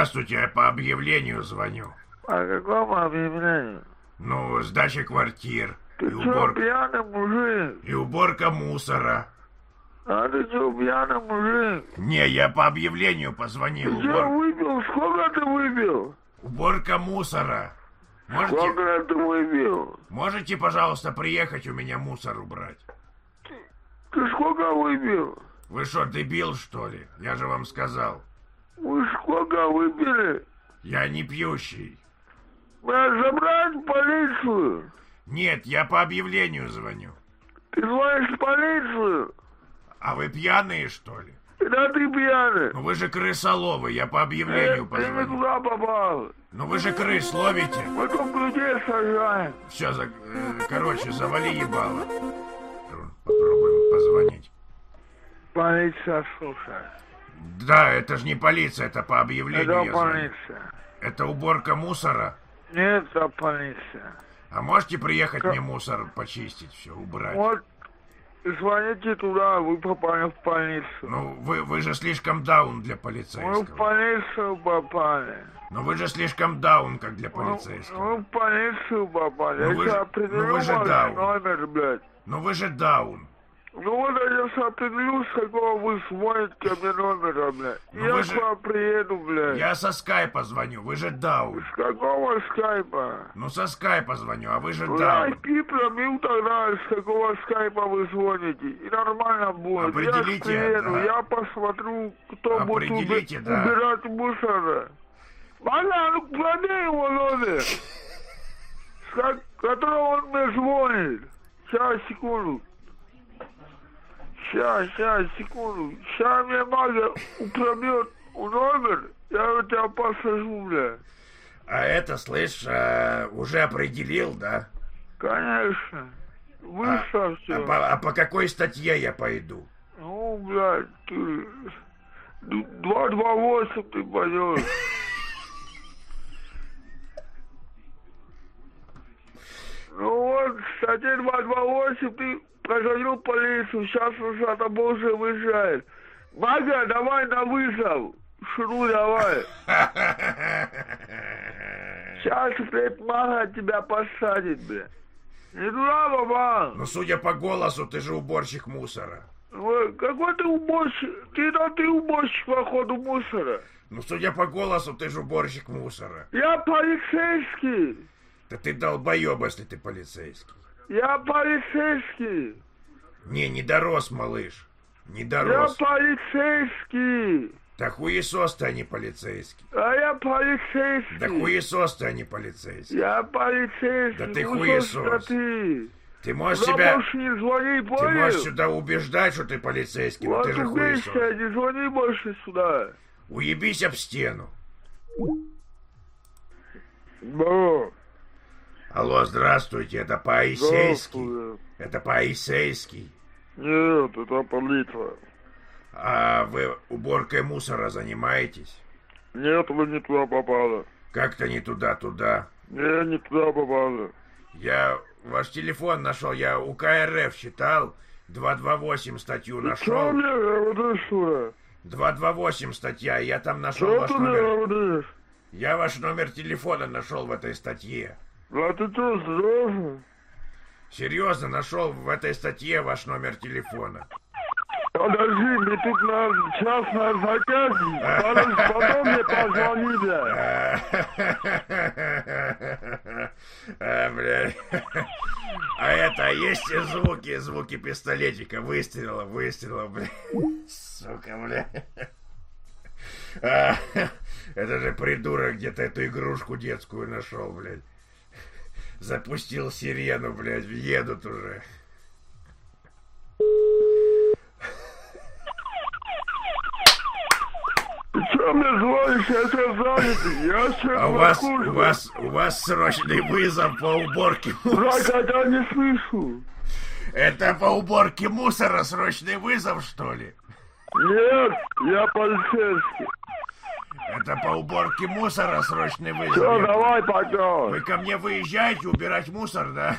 Здравствуйте, я по объявлению звоню. По какому объявлению? Ну, сдача квартир. Ты И чё, пьяный мужик? и уборка мусора. А ты чё, пьяный мужик? Не, я по объявлению позвонил. Ты чё, выпил? Сколько ты выпил? Уборка мусора. Сколько ты выпил? Можете, пожалуйста, приехать у меня мусор убрать? Ты сколько выпил? Вы что, дебил, что ли? Я же вам сказал. Вы сколько выпили? Я не пьющий. Меня забрать в полицию? Нет, я по объявлению звоню. Ты звонишь в полицию? А вы пьяные, что ли? Да ты пьяный. Ну вы же крысоловы, я по объявлению Ты не позвоню. туда попал. Ну вы же крыс ловите. Потом людей сажаем. Все, короче, завали ебало. Попробуем позвонить. Полиция слушает. Да, это же не полиция, это по объявлению Это я звоню. полиция. Это уборка мусора. Нет, это полиция. А можете приехать мне мусор почистить, все, убрать? Вот, звоните туда, вы попали в полицию. Ну, вы же слишком даун для Мы в полицейского. полицию попали. Но вы же слишком даун, как для полицейского. Мы в полицию попали. Ну вы Я же- определю ну вы же ваш даун. номер, блядь. Но вы же даун. Ну вот я сейчас определю, с какого вы звоните мне номера, блядь. Ну Я вы к же- вам приеду, блядь. Я со скайпа звоню, вы же даун. С какого скайпа? Ну, со скайпа звоню, а вы же Ну, даун. IP пробил тогда, с какого скайпа вы звоните. И нормально будет. Определите, Я приеду, да. я посмотрю, кто будет Определите, да. убирать мусор. Ладно, ну клади его номер, которого он мне звонит. Сейчас, секунду. Сейчас, секунду. Сейчас мне Магя пробьет номер, я тебя посажу, бля. А это, слышь, уже определил, да? Конечно. Выставьте. А по какой статье я пойду? Ну, блядь, ты... 228 ты пойдешь. Ну вот, статья 228 ты проходил полицию, сейчас уже там уже выезжает. Мага, давай на вызов. Шуру давай. Сейчас, блядь, Мага тебя посадит, блядь. Не туда попал. Ну, судя по голосу, ты же уборщик мусора. Ой, какой ты уборщик? Ты уборщик, походу, мусора. Ну, судя по голосу, ты же уборщик мусора. Я полицейский. Да ты долбоеб, если ты полицейский. Я полицейский. Не дорос, малыш. Не Я дорос. полицейский. Да хуесос ты, а не полицейский. А я полицейский. Да хуесос ты, а не полицейский. Я полицейский. Да ты Ну, хуесос. что ты? Ты можешь Туда себя... больше не звони, Ты понял? можешь сюда убеждать, что ты полицейский, но Вот ты же убейся, хуесос. не звони больше сюда. Уебись об стену. Да. Алло, здравствуйте, это Паисейский. Здравствуй. Это Паисейский. Нет, это полиция. А вы уборкой мусора занимаетесь? Нет, вы не туда попали. Как-то не туда. Не туда попали. Я ваш телефон нашел, я у КРФ считал, 228 статью Что нашел. мне говоришь, что? 228 статья, я там нашел Что ваш ты мне номер. говоришь? Я ваш номер телефона нашел в этой статье. А ты что, серьезно? Серьезно, нашел в этой статье ваш номер телефона. Подожди, мне тут час на заказ. Потом мне позвони, бля. Бля. А это, есть звуки пистолетика, выстрела, бля. Сука, бля. Это же придурок где-то эту игрушку детскую нашел, блядь. Запустил сирену, блядь, едут уже. Ты что мне звонишь? Я тебя занят. Я сейчас У вас срочный вызов по уборке Брат, мусора. я тебя не слышу. Это по уборке мусора срочный вызов, что ли? Нет, я полицейский. Это по уборке мусора срочный вызов. Все, Я- давай, пойдем. Вы ко мне выезжаете убирать мусор, да?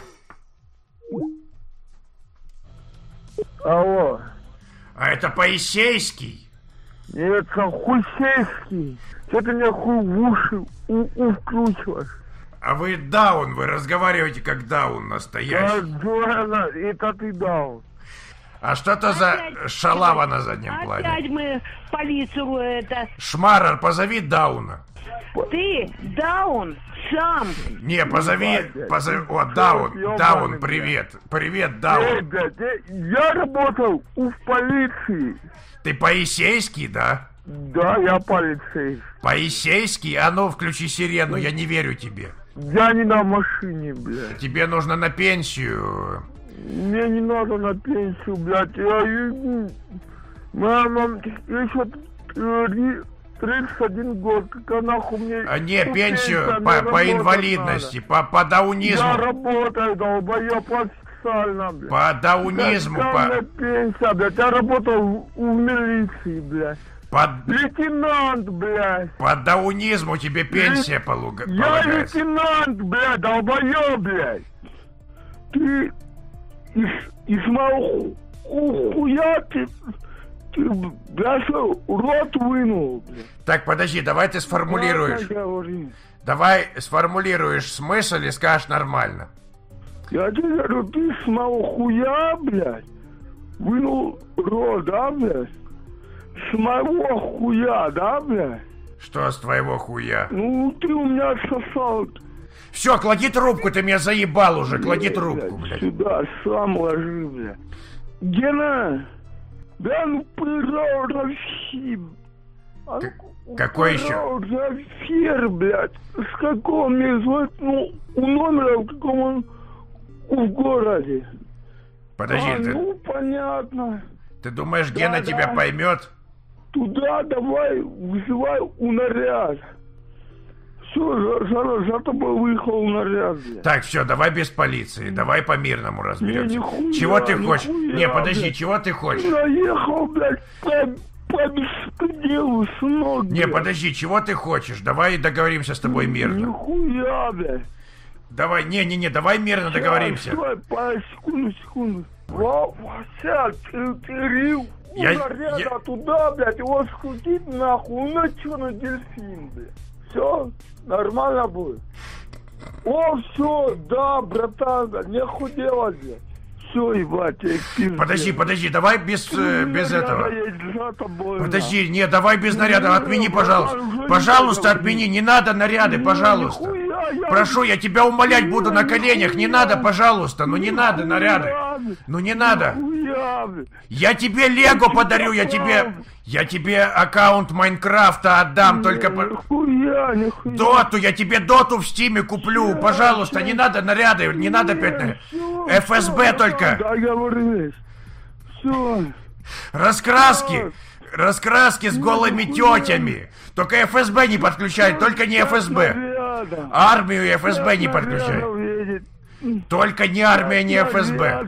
Алло. А это Паисейский? Это хуй-сельский. Что ты мне хуй в уши вкручиваешь? А вы даун, вы разговариваете как даун настоящий. Да, это ты даун. А что это за шалава на заднем плане? Опять мы полицию это... Шмарер, позови дауна. Ты даун сам. Не, позови... О, даун, привет. Привет, даун. Я работал в полиции. Ты полицейский, да? Да, я полицейский. Полицейский? А ну, включи сирену, я не верю тебе. Я не на машине, блядь. Тебе нужно на пенсию. Мне не надо на пенсию, блядь. Мама, еще 31 год, как нахуй мне... Не, пенсию по инвалидности, по даунизму. Я работаю, долбоёб, официально, блядь. По даунизму, по... пенсия, блядь. Я работал в милиции, блядь. Лейтенант, блядь. По даунизму тебе пенсия полагается. Я лейтенант, блядь, долбоёб, блядь. Ты из моего хуя ты, блядь, рот вынул, блядь. Так, подожди, давай ты сформулируешь. Давай сформулируешь смысл и скажешь нормально. Я тебе говорю, ты с моего хуя, блядь, вынул рот, да, блядь? С моего хуя, да, блядь? Что с твоего хуя? Ну, ты у меня отсосал. Все, клади трубку, ты меня заебал уже, клади трубку, блядь. Сюда, сам ложи, блядь. Гена, да ну пирожки. Какой еще? Пирожки, блядь. С какого мне звать? Ну, у номера, в каком он в городе. Подожди, ты... Ну, понятно. Ты думаешь, Гена тебя поймет? Туда давай, вызывай у наряд. Все, за тобой выехал наряд. Так, все, давай без полиции, давай по-мирному разберемся. Нихуя, чего ты хочешь? Нихуя, не, подожди, блядь. чего ты хочешь? Наехал, блядь, по беспределу, сынок, Не, блядь. подожди, чего ты хочешь? Давай договоримся с тобой мирно. Нихуя, блядь. Давай, не, давай мирно договоримся. Стой, секунду. Вася, ты рил. Наряда туда, блядь, его скрутить нахуй, на чё на дельфин, блядь. Все, нормально будет. О, все, да, братан, нехуй делать, блядь. Все, ебать, я пиздец. Подожди, давай без этого. Тобой, Подожди, не, давай без наряда, отмени, пожалуйста. Пожалуйста, отмени, не надо наряды, пожалуйста. Прошу, я тебя умолять буду на коленях, не надо, пожалуйста, ну не надо наряды. Ну не надо. Я тебе Лего подарю, я тебе аккаунт Майнкрафта отдам, только... Доту, я тебе доту в Стиме куплю, пожалуйста, не надо наряды, не надо опять... ФСБ только. Раскраски с голыми тетями. Только ФСБ не подключай, только не ФСБ. Армию и ФСБ не подключай. Только не армия, не ФСБ.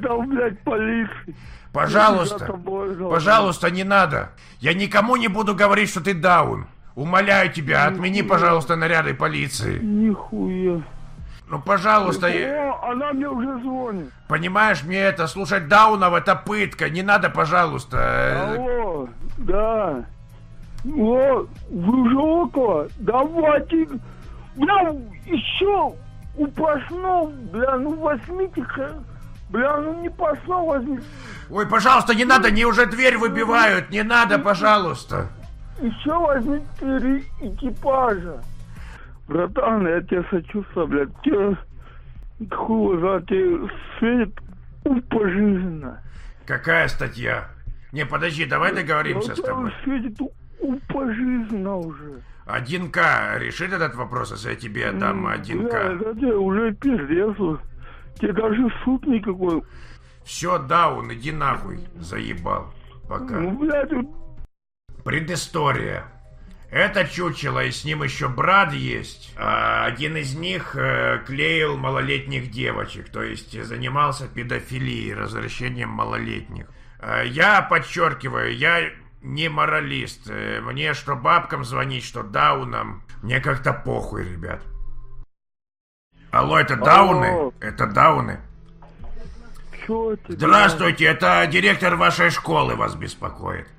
Пожалуйста, не надо. Я никому не буду говорить, что ты даун. Умоляю тебя, отмени, пожалуйста, наряды полиции. Нихуя. Ну, пожалуйста. Она мне уже звонит. Понимаешь, мне это слушать даунов это пытка. Не надо, пожалуйста. Алло, да. О, вы уже около? Давайте. Бля, еще упасно, бля, ну возьмите-ка. Бля, ну не пошло, возьмите. Ой, пожалуйста, не надо, они уже дверь выбивают. Не надо, пожалуйста. Еще возьмите 3 экипажа. Братан, я тебя сочувствую, блядь. Тебе хуй за тебе светит пожизненно. Какая статья? Не, подожди, давай договоримся с тобой. Светит пожизненно уже. 1К решит этот вопрос, если я тебе отдам 1К. Да, это уже пиздец. Тебе даже суд никакой. Все, даун, иди нахуй, заебал. Пока. Ну, блядь, Предыстория. Это чучело, и с ним еще брат есть. Один из них клеил малолетних девочек, то есть занимался педофилией, развращением малолетних. Я подчеркиваю, я не моралист. Мне что бабкам звонить, что даунам. Мне как-то похуй, ребят. Алло, это дауны? Алло. Это дауны? Чё тебе? Здравствуйте, это директор вашей школы вас беспокоит.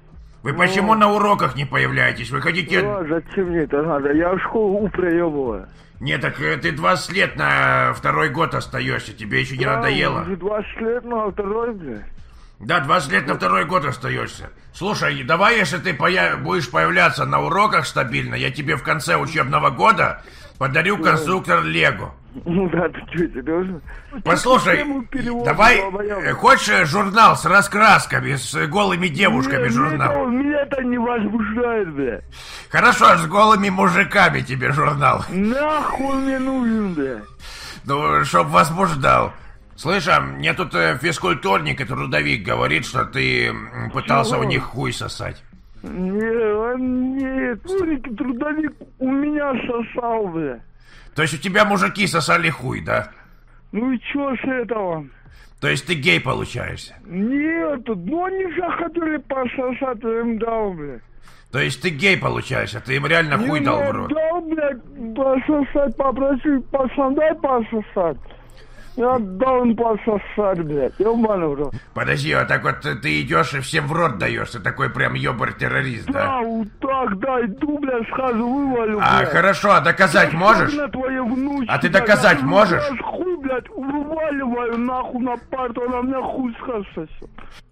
Вы почему на уроках не появляетесь? Вы хотите... Зачем мне это надо? Я в школу проебываю. Нет, так ты 20 лет на второй год остаешься, тебе еще не надоело? Уже 20 лет на второй, блядь. Да, 20 лет на второй год остаешься. Слушай, давай, если ты будешь появляться на уроках стабильно, я тебе в конце учебного года подарю конструктор Лего. Ну да, ты что, серьезно? Послушай, давай, хочешь журнал с раскрасками, с голыми девушками журнал? Меня это не возбуждает, бля. Хорошо, с голыми мужиками тебе журнал. Нахуй мне нужен, бля. Ну, чтоб возбуждал. Слышь, а мне тут физкультурник и трудовик говорит, что ты пытался у них хуй сосать. Нет, трудовик у меня сосал, бля. То есть у тебя мужики сосали хуй, да? Ну и чё с этого? То есть ты гей получаешься? Нет, ну они же хотели пососать, я им дал, бля. То есть ты гей получаешься, ты им реально хуй дал в рот? Дал, блядь, пососать, попросил, пацан, дай пососать. Я дал им пососать, блядь, ёбаный в рот. Подожди, а так вот ты идешь и всем в рот даешь, ты такой прям ёбар-террорист, да? Да, вот так, да, иду, блядь, сразу вывалю, А, блядь. хорошо, а доказать можешь? Внучки, а ты доказать блядь, можешь? Я хуй, блядь, вываливаю нахуй на парту, она меня хуй сосет.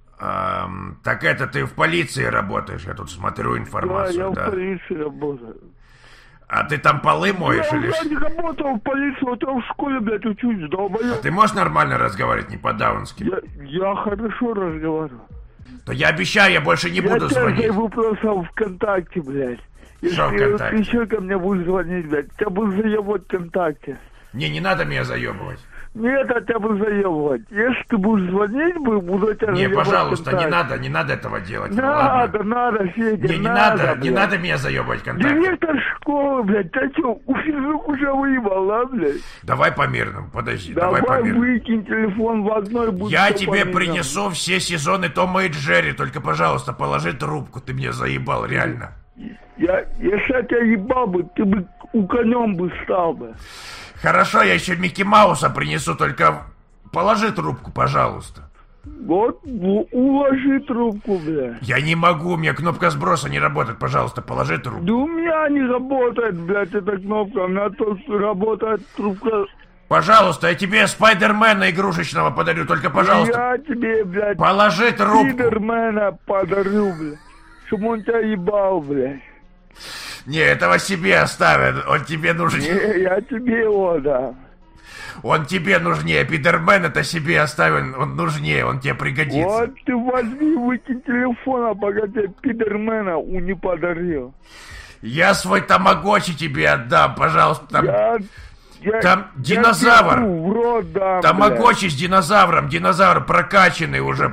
Так это ты в полиции работаешь, я тут смотрю информацию, да? Я в полиции работаю. А ты там полы моешь или что? Я не работал в полиции, вот я в школе, блядь, учусь, долбоёб. А ты можешь нормально разговаривать, не по-даунски? Я хорошо разговариваю. То я обещаю, я больше не буду звонить. Я тебе просто ВКонтакте, блядь. Что ВКонтакте? Если еще ко мне будешь звонить, блядь, тебя буду заебывать ВКонтакте. Не надо меня заебывать. Нет, я тебя буду заебывать. Если ты будешь звонить, буду тебя заебывать. Не, пожалуйста, не надо этого делать. Надо, Федя, не надо меня заебывать ВКонтакте. Директор школы, блядь, ты что, у физрук уже выебал, да, блядь? Давай по-мирному, подожди, давай по-мирному. по-мирному. Выкинь телефон в одной, будет. Я тебе принесу все сезоны Тома и Джерри, только, пожалуйста, положи трубку, ты меня заебал, реально. Если я тебя ебал бы, ты бы конем бы стал бы. Хорошо, я еще Микки Мауса принесу, только положи трубку, пожалуйста. Вот, уложи трубку, бля. Я не могу, у меня кнопка сброса не работает, пожалуйста, положи трубку. Да у меня не работает, блядь, эта кнопка, у меня только работает трубка. Пожалуйста, я тебе Спайдермена игрушечного подарю, только, пожалуйста. Я тебе, блядь, положи трубку. Спайдермена подарю, блядь, чтобы он тебя ебал, блядь. Не, этого себе оставят, он тебе нужен. Не, я тебе его дам. Он тебе нужнее, Питермен это себе оставил, он нужнее, он тебе пригодится. Вот ты возьми, выкинь телефон, а пока тебе Питермена не подарил. Я свой тамагочи тебе отдам, пожалуйста. Там динозавр. В рот дам, тамагочи с динозавром, динозавр прокачанный уже.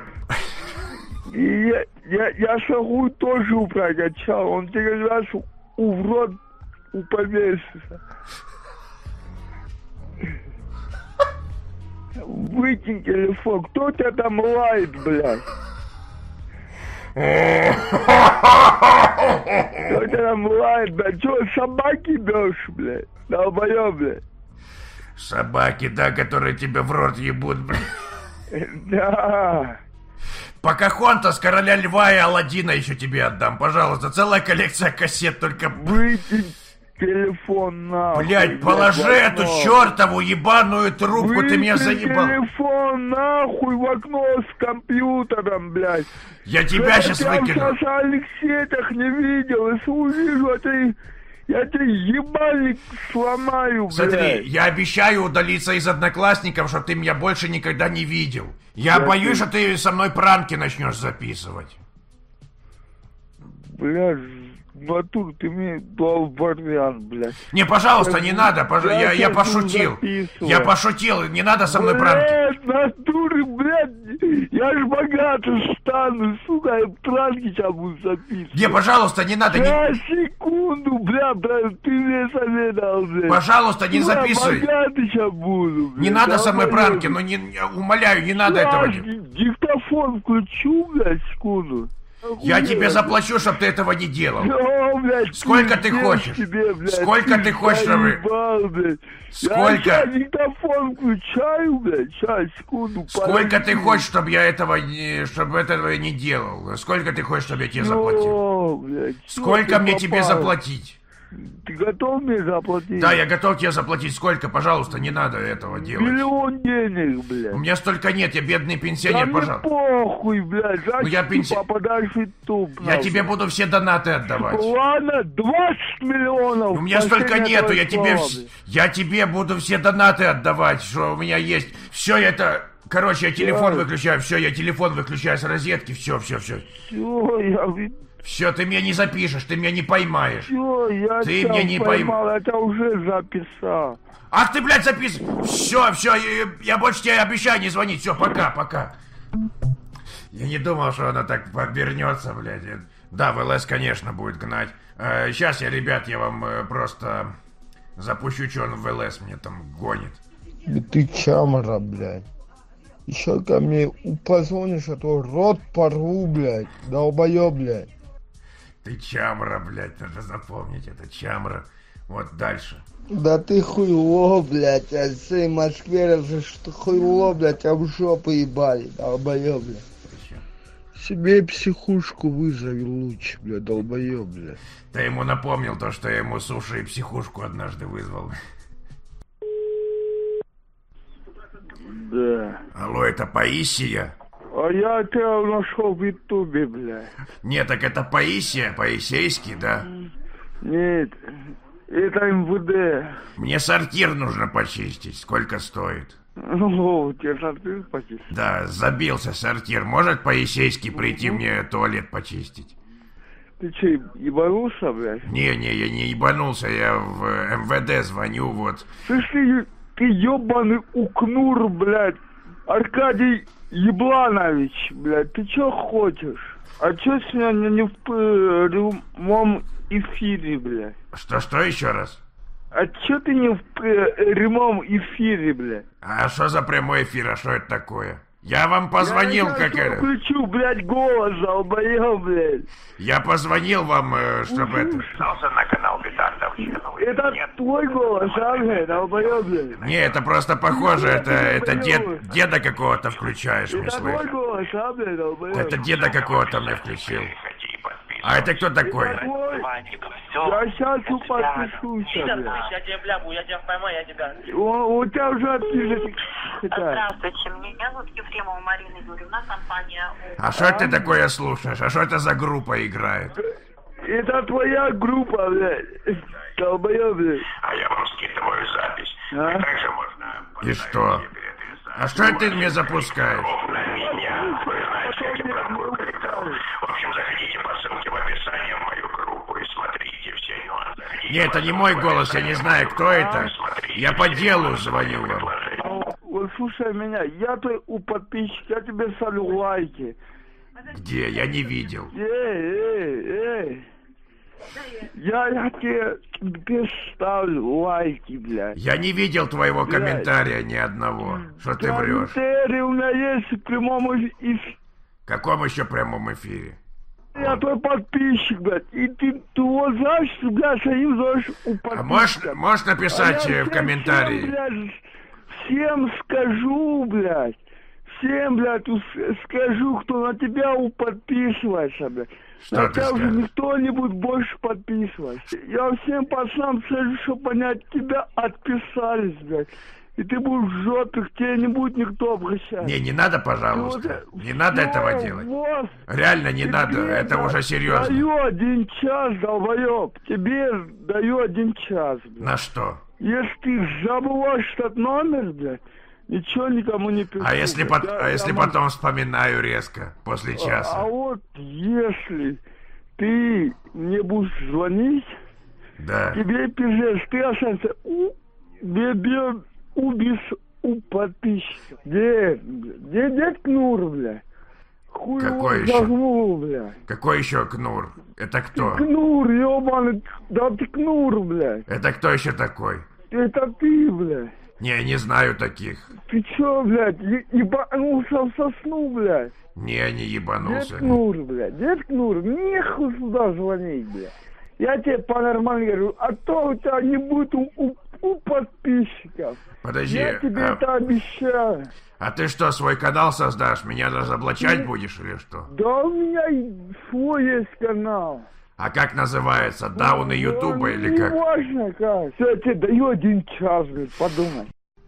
Я шагу тоже упрокачал, он тебе раз в рот повесится. Выкинь телефон. Кто тебя там лает, блядь? Кто тебя там лает, блядь? Чё, собаки бьёшь, блядь? Долбоёб, блядь. Собаки, да, которые тебя в рот ебут, блядь. Да. Покахонтас, Короля Льва и Аладдина еще тебе отдам, пожалуйста. Целая коллекция кассет, только... Выкинь телефон нахуй. Блядь, положи эту чертову ебаную трубку, ты меня заебал. Телефон нахуй в окно с компьютером, блядь. Я тебя сейчас выкину. Я в социальных сетях не видел, если увижу, я тебе ебальник сломаю, блядь. Смотри, я обещаю удалиться из Одноклассников, что ты меня больше никогда не видел. Я боюсь, что ты со мной пранки начнешь записывать. Блядь, натур, ты мне дал вариант, блядь. Не, пожалуйста, не надо, я пошутил. Я пошутил, не надо со мной пранки. Блядь, натур, блядь, я ж богатый стану, сука, я пранки сейчас буду записывать. Не, пожалуйста, не надо. Секунду, блядь, ты мне советовал, блядь. Пожалуйста, не записывай. Я богатый сейчас буду, блядь. Не надо со мной пранки, умоляю, не надо этого делать. Диктофон включу, блядь, секунду. Я тебе заплачу, чтобы ты этого не делал. Всё, блядь, Сколько ты пиздец хочешь? тебе, блядь, Сколько ты хочешь, чтобы... заебал, блядь. Сколько? Я сейчас диктофон включаю, блядь. Сейчас, секунду. Сколько ты хочешь, чтобы я этого не делал? Сколько ты хочешь, чтобы я тебе заплатил? О, блядь, Сколько мне тебе заплатить? Ты готов мне заплатить? Да, я готов тебе заплатить. Сколько? Пожалуйста, не надо этого делать. Миллион денег, блядь. У меня столько нет, я бедный Да пенсионер, мне пожалуйста. похуй, блядь. Ну, я Зачем ты пенси- попадаешь в YouTube? Я тебе буду все донаты отдавать. Ладно, 20 миллионов. У меня столько Последнее нету, твое слово, я тебе буду все донаты отдавать, что у меня есть. Все это, короче, я телефон выключаю, все, я телефон выключаю с розетки, все. Все, я... Все, ты меня не запишешь, ты меня не поймаешь. Все, я Ты тебя меня не поймал, это уже записал. Ах ты, блядь, записывай. Все, я больше тебе обещаю не звонить. Все, пока. Я не думал, что она так повернется, блядь. Да, в ЛС, конечно, будет гнать. Сейчас я вам просто запущу, что он в ЛС мне там гонит. Ты чамара, блядь. Еще ко мне позвонишь, а то рот порву, блядь. Долбоёб, блядь. Ты чамра, блядь, надо запомнить, это чамра. Вот дальше. Да ты хуйло, блядь, а в всей Москве что хуйло, блядь, а в жопу ебали, долбоёб, блядь. Себе психушку вызови лучше, блядь, долбоёб, блядь. Ты ему напомнил то, что я ему суши и психушку однажды вызвал. Да. Алло, это Паисия? А я тебя нашел в Ютубе, блядь. Нет, так это Паисия, Паисейский, да? Нет, это МВД. Мне сортир нужно почистить. Сколько стоит? О, тебе сортир почистить? Да, забился сортир. Может Паисейский прийти мне туалет почистить? Ты че, ебанулся, блядь? Не, я не ебанулся, я в МВД звоню, вот. Слышь, ты ебаный укнур, блядь. Аркадий Ебланович, блядь, ты чё хочешь? А чё сегодня не в прямом эфире, блядь? Что еще раз? А чё ты не в прямом эфире, блядь? А что за прямой эфир, а что это такое? Я вам позвонил, я как это... включу, блядь, голос, долбоёб, блядь. Я позвонил вам, чтобы это... на канал Бетардов. Это твой голос, а, блядь, долбоёб, блядь? Не, это просто похоже, это деда какого-то включаешь, мне Это твой слышно. голос, а, блядь, долбоёб? Это деда какого-то мне включил. А это кто такой? Я сейчас подпишусь, блядь. Я тебя блябу, я тебя поймаю, я тебя... У тебя уже отпишется. Здравствуйте, меня зовут Ефремова Марина Юрьевна, компания... А что ты такое слушаешь? А что это за группа играет? Это твоя группа, блядь. Долбоёб, блядь. А я вам скидываю запись. А? Также можно... И что? А что это ты мне запускаешь? В общем, заходите по ссылке в описании в мою группу и смотрите все нюансы. Нет, это не мой голос, я не знаю, кто это. Я по делу звоню вам. Вот слушай меня, я твой у подписчика, я тебе ставлю лайки. Где? Я не видел. Эй. Я тебе ставлю лайки, блядь. Я не видел твоего комментария ни одного. Что ты врешь? Комментарий у меня есть в прямом эфире. В каком еще прямом эфире? Я твой подписчик, блядь. И ты вот знаешь, блядь, своим зовешь у подписчика. А можешь написать в комментарии? Всем скажу, блядь. Всем, блядь, скажу, кто на тебя подписывается, блядь. Что на ты тебя уже скажешь? никто не будет больше подписываться. Я всем пацанам скажу, чтобы понять, тебя отписались, блядь. И ты будешь в жопе, к тебе не будет никто обращаться. Не надо, пожалуйста. Не надо этого делать. Вот. Реально не надо, это уже серьезно. Даю 1 час, долбоёб. Тебе даю 1 час, блядь. На что? Если ты забываешь этот номер, блядь, ничего никому не пишу. А если, потом вспоминаю резко, после часа? А вот если ты мне будешь звонить, Да. тебе пиздец, ты останешься убийц у подписчиков. Где Кнур, бля? Хуй Какой его еще? загнул, бля. Какой еще Кнур? Это кто? Кнур, ёбаный, да ты Кнур, бля. Это кто еще такой? Это ты, бля. Не знаю таких. Ты чё, блядь, ебанулся в сосну, блядь? Не ебанулся. Дед Кнур, блядь, дед Кнур, нехуй сюда звонить, блядь. Я тебе по-нормальному говорю, а то у тебя не будет у подписчиков. Подожди. Я тебе это обещаю. А ты что, свой канал создашь? Меня разоблачать будешь или что? Да у меня свой есть канал. А как называется? Дауны Ютуба или как? Не важно как. Все, я тебе даю 1 час, блядь, подумай.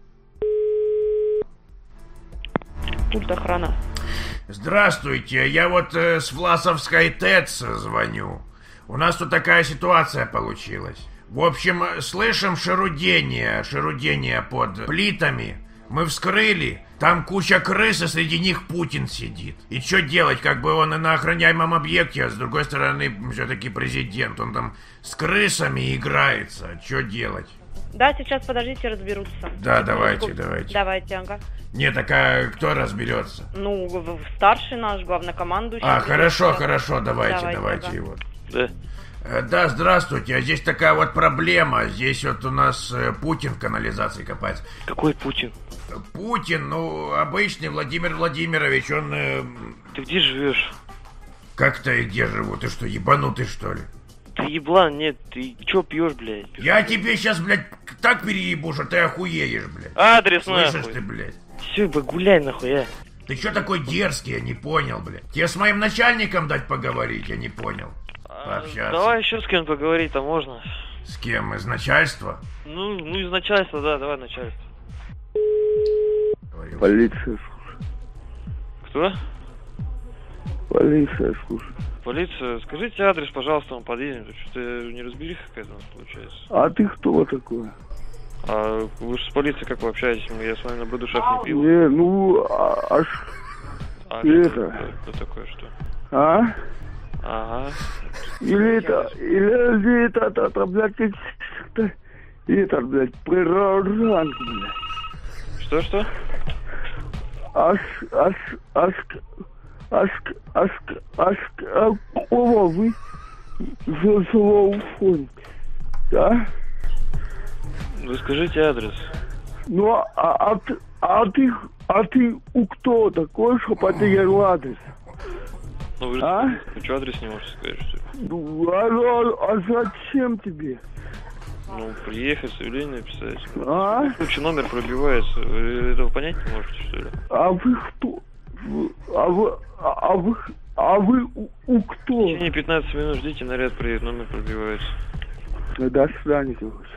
Пульт охрана. Здравствуйте, я вот с Власовской ТЭЦ звоню. У нас тут такая ситуация получилась. В общем, слышим шерудение под плитами. Мы вскрыли, там куча крыс, и среди них Путин сидит. И что делать, как бы он и на охраняемом объекте, а с другой стороны, все-таки президент. Он там с крысами играется. Что делать? Да, сейчас подождите, разберутся. Да, давайте. Давайте, ага. Нет, так а кто разберется? Ну, старший наш, главнокомандующий. Хорошо, давайте ага. его. Да. Да, здравствуйте. А здесь такая вот проблема. Здесь вот у нас Путин в канализации копается. Какой Путин? Путин, ну, обычный Владимир Владимирович, он... Ты где живешь? Как то и где живу? Ты что, ебанутый, что ли? Ты еблан, нет, ты чё пьешь, блядь? Я тебе сейчас, блядь, так переебу, что ты охуеешь, блядь. Адрес, слышишь нахуй. Ты, блядь? Все, погуляй, нахуй, а. Ты чё такой дерзкий, я не понял, блядь. Тебе с моим начальником дать поговорить, я не понял. Пообщаться. Давай еще с кем поговорить-то можно. С кем? Из начальства? Ну, из начальства, да, давай начальство. Полиция, Кто? полиция, слушай. Полиция, скажите адрес, пожалуйста, мы подъедем. Что-то не разберись какая-то у нас получается. А ты кто такой? А вы же с полицией как вы общаетесь? Я с вами на брудушах не пил. Не, ну, это... Кто такое, что? А? Ага. Или это, блядь, это, блядь, прирожанка, блядь. Что? Кого вы злоуфоните, да? Вы скажите адрес. Ну, а ты у кто такой, что потерял адрес? Ну вы же что адрес не можете сказать, что ли? Ну, а зачем тебе? Ну, приехать, заявление написать. В случае номер пробивается. Вы этого понять не можете, что ли? А вы кто? А вы у кто? В течение 15 минут ждите, наряд приедет, номер пробивается. До свидания, короче.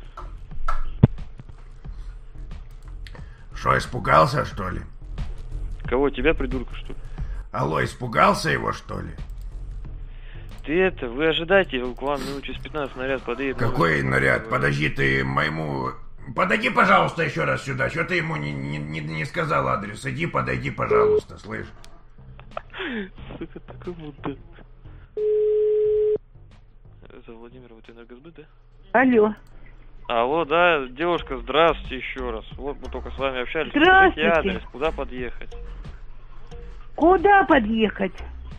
Что, испугался, что ли? Кого, тебя, придурка, что ли? Алло, испугался его, что ли? Вы ожидайте, к вам минут через 15 наряд подъедет. Какой наряд? Подожди, ты моему... Подойди, пожалуйста, еще раз сюда. Что ты ему не сказал адрес? Иди, подойди, пожалуйста, слышь. Сука, такой мудак. Это Владимир, вот энергосбыт, да? Алло. Алло, да, девушка, здравствуйте еще раз. Вот мы только с вами общались. Здравствуйте. Скажите адрес, куда подъехать? Куда подъехать?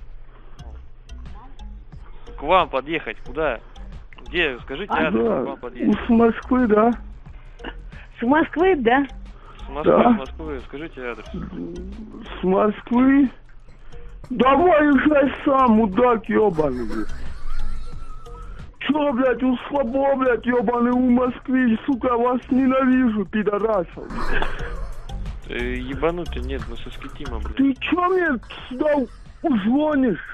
К вам подъехать, куда? Где? Скажите адрес, Да, к вам подъехать. с Москвы, да? С Москвы, да? С Москвы, Да. с Москвы, скажите адрес. С Москвы? Давай езжай сам, мудак ебаный, блядь. Чё, блядь, у слабо, блядь, ебаный, у Москвы, сука, вас ненавижу, пидорасов. Ебанутый, нет, мы со Скитима, блядь. Ты чё мне сюда узвонишь?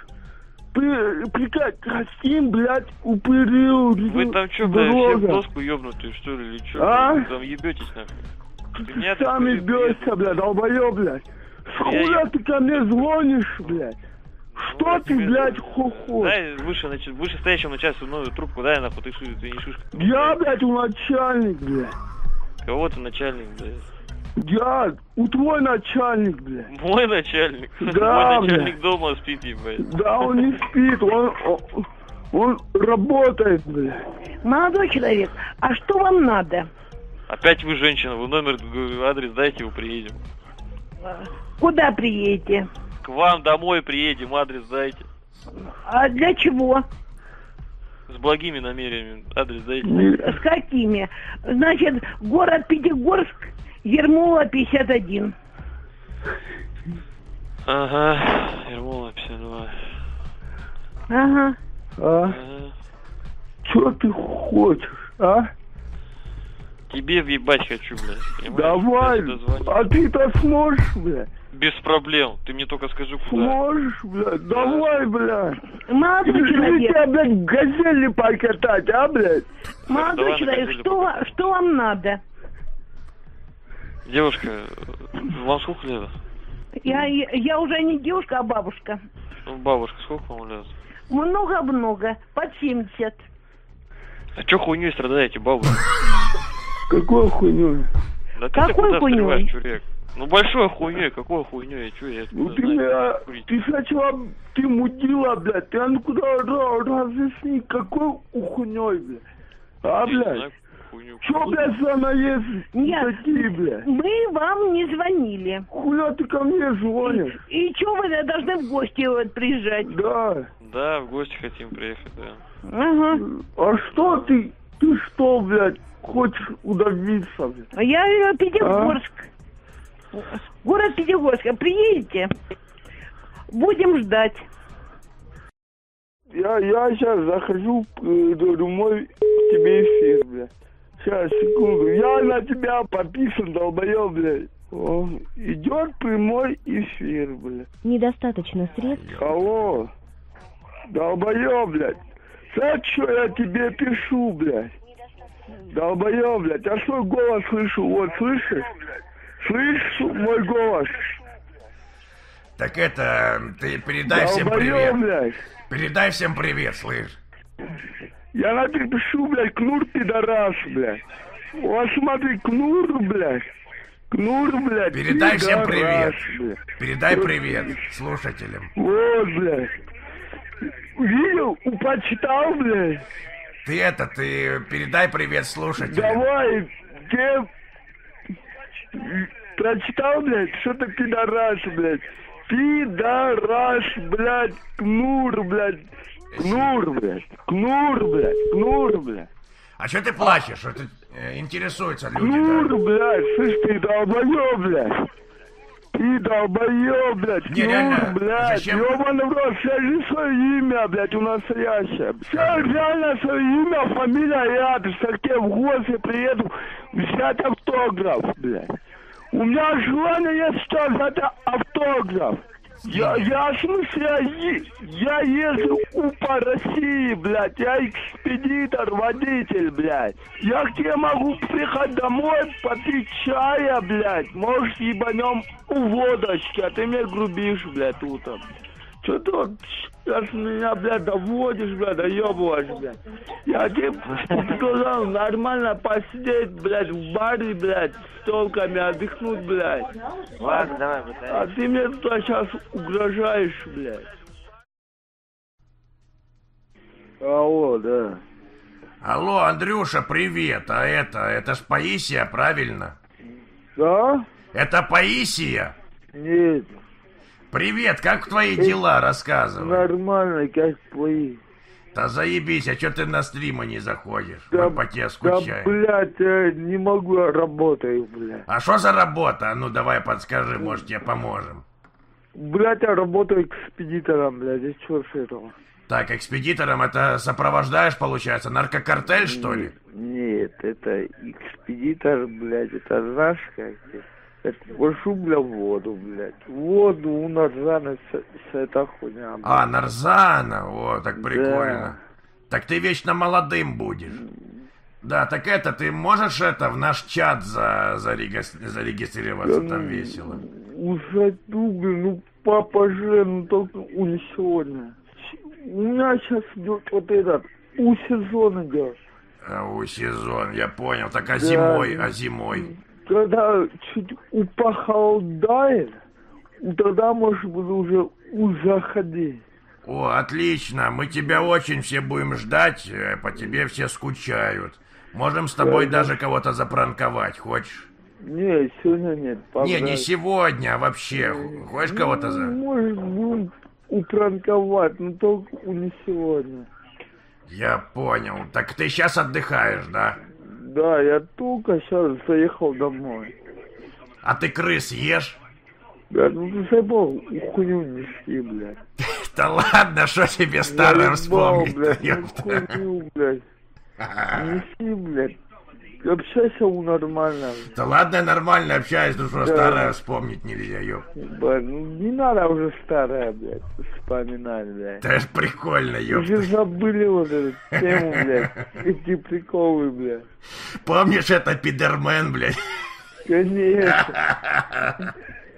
Каким, блядь, упырил? Вы там чё, блядь, все в доску ёбнутые, что ли, или чё? А? Вы там ебётесь, нахуй. Ты меня Сами бьешься, блядь, долбоёб, блядь. Хуя ты ко мне звонишь, блядь? Что ты, блядь, хохот? Дай выше стоящему начальству новую трубку, дай нахуй, ты не шишка. Я, блядь, у начальник, блядь. Кого ты начальник, блядь? Я, у твой начальник, блядь. Мой начальник? Да, мой начальник блядь. дома спит, ебать. Да, он не спит, он работает, блядь. Молодой человек, а что вам надо? Опять вы женщина, вы номер, адрес дайте, его приедем. Куда приедете? К вам домой приедем, адрес дайте. А для чего? с благими намерениями. Адрес дайте. С какими? Значит, город Пятигорск, Ермола, 51. Ага, Ермола, 52. Ага. Ага. Что ты хочешь, а? Тебе въебать хочу, блядь. Понимаешь? Давай, Я тебе дозвоню. а ты-то сможешь, блядь? Без проблем. Ты мне только скажи, куда. Сможешь, блядь? Давай, блядь. Молодой Или человек, тебя, блядь, газели покатать, а, блядь? молодой Давай человек, накатили что вам надо? Девушка, вам сколько лет? Я уже не девушка, а бабушка. Ну, бабушка, сколько вам лет? Много-много, под 70. А чё хуйней страдаете, бабушка? Какой хуйню? Да ты Какой куда хуйней? встреваешь, чурек? Ну большой хуйней, какой хуйней? Чё я Ну откуда ты знаю, меня, курить? ты сначала, ты мудила, блядь, ты а ну куда разъясни, какой хуйней, блядь? А, Я не блядь? знаю, хуйню. Чё, блядь, за наезд Нет, такие, блядь? мы вам не звонили. Хуя ты ко мне звонишь? И что вы должны в гости вот приезжать? Да. Да, в гости хотим приехать, да. Ага. А что ты что, блядь, хочешь удавиться, блядь? Я Пятигорск. Город Пятигорск. Приедете? Будем ждать. Я сейчас захожу домой к тебе эфир, блядь. Сейчас, секунду. Я на тебя подписан, долбоёб, блядь. О, идет прямой эфир, блядь. Недостаточно средств. Алло. Долбоёб, блядь. Знаешь, что я тебе пишу, блядь? Долбоёб, блядь. Я свой голос слышу. Вот, слышишь? Слышишь мой голос? Так это, ты передай всем Долбоёб, привет. блядь. Передай всем привет, слышь. Я на тебя пишу, блядь, Кнур пидорас, блядь. Вот смотри, Кнур, блядь. Кнур, блядь. Передай всем пидорас, привет. блядь. Передай привет слушателям. Вот, блядь. Видел? Почитал, блядь. Ты передай привет слушателям. Давай, где... Прочитал, блядь? Что ты пидорас, блядь? Пидорас, блядь. Кнур, блядь. Кнур, блядь. Кнур, блядь. Кнур, блядь. А что ты плачешь? Что ты интересуются люди? Кнур, Да? блядь. Слышь, ты долбоёб, блядь. Ты долбоёб, блядь. Не, Кнур, реально, блядь. зачем? Ёбаный в рот, скажи свое имя, блядь, у настоящее. Скажи реально свое имя, фамилия и адрес. Я к тебе в гости приеду взять автограф, блядь. У меня желание есть сейчас взять автограф. Я в смысле, я езжу по России, блядь, я экспедитор, водитель, блядь. Я к тебе могу приехать домой, попить чая, блядь, может, ебанем у водочки, а ты мне грубишь, блядь, утром. Что ты вот сейчас меня, блядь, доводишь, блядь, доебываешь, блядь. Я тебе сказал нормально посидеть, блядь, в баре, блядь, с телками отдохнуть, блядь. Ладно, давай, быстрее. А ты мне туда сейчас угрожаешь, блядь. Алло, да. Алло, Андрюша, привет. А это ж Паисия, правильно? Да? Это Паисия? Нет. Привет, как твои дела? Рассказывай. Нормально, как твои. Да заебись, а что ты на стримы не заходишь? Да, Мы по тебе скучаем. Да, блядь, я не могу, я работаю, блядь. А что за работа? А ну давай подскажи, может тебе поможем. Блядь, я работаю экспедитором, блядь, и что с этого? Так, экспедитором это сопровождаешь, получается, наркокартель, что ли? Нет, это экспедитор, блядь, это знаешь как? Это вошу, бля, воду, блядь. Воду у Нарзана с эта хуйня, блядь. А, Нарзана, о, так прикольно. Так ты вечно молодым будешь. Да, так это, ты можешь в наш чат зарегистрироваться, там весело. Усату, блин, ну папа же, ну только у сегодня. У меня сейчас идет вот этот, у сезон идет. У сезон, я понял. Так а зимой, Когда чуть похолодает, тогда, может быть, уже заходи. О, отлично, мы тебя очень все будем ждать, по тебе все скучают. Можем с тобой даже кого-то запранковать, хочешь? Не, сегодня нет. Не сегодня, а вообще. Хочешь кого-то Может, будем упранковать, но только не сегодня. Я понял. Так ты сейчас отдыхаешь, да? Да, я только сейчас заехал домой. А ты крыс ешь? Блядь, ну ты заебал хуйню нести, блядь. Да ладно, что тебе старое вспомнить? Блядь, ну хуйню, блядь. Неси, блядь. Общайся нормально. Да ладно, я нормально общаюсь, ну что, старое вспомнить нельзя, ёп. Блядь, ну не надо уже старое, блядь, вспоминать, блядь. Да это прикольно, ёп. Уже забыли вот эту тему, блядь. Эти приколы, блядь. Помнишь это Пидермен, блядь? Конечно.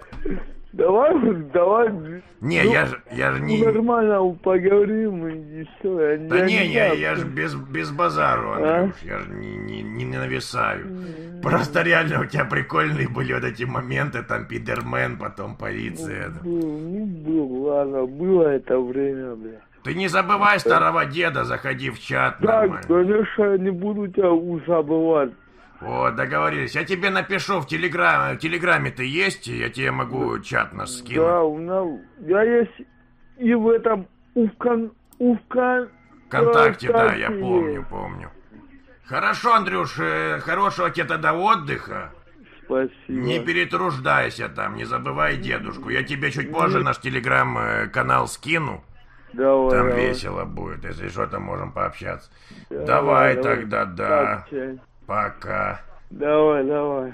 Давай. Не, ну, я ж не... Нормально поговорим и все. Да я ж без базару, Андрюш, я ж не нависаю. Просто реально у тебя прикольные были вот эти моменты, там Пидермен, потом полиция. Ладно, было это время, бля. Ты не забывай старого деда, заходи в чат. Так, конечно, я не буду тебя забывать. О, договорились. Я тебе напишу в Телеграме ты есть, я тебе могу чат нас скинуть. Да, я есть и в этом, ВКонтакте, да, я помню. Хорошо, Андрюш, хорошего тебе тогда отдыха. Спасибо. Не перетруждайся там, не забывай дедушку. Я тебе чуть позже наш Телеграм-канал скину. Давай. Там весело будет, если что, там можем пообщаться. Давай тогда, да. Пока. Давай.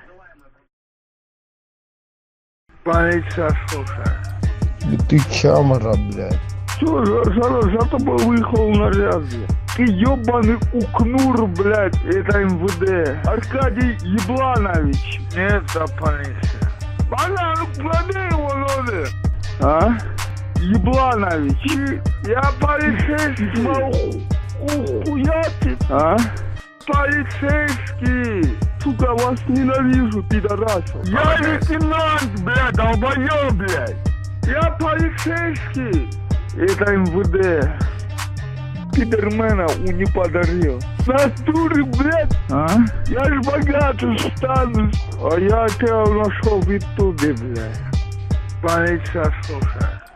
Полиция, слушай. Ты чамара, блядь. Все, за тобой выехал наряд. Ты ебаный укнур, блядь, это МВД. Аркадий Ебланович. Нет, это полиция. Ладно, ну клади его, ноги. А? Ебланович. Я полицейский, ухуятит. А? Полицейский! Сука, вас ненавижу, пидорасов. Я лейтенант, блядь, долбоёб, блядь. Я полицейский. Это МВД. Пидермена не подарил. Натуры, блядь. А? Я ж богатый стану. А я тебя нашел в Ютубе, блядь. Полиция, слушай.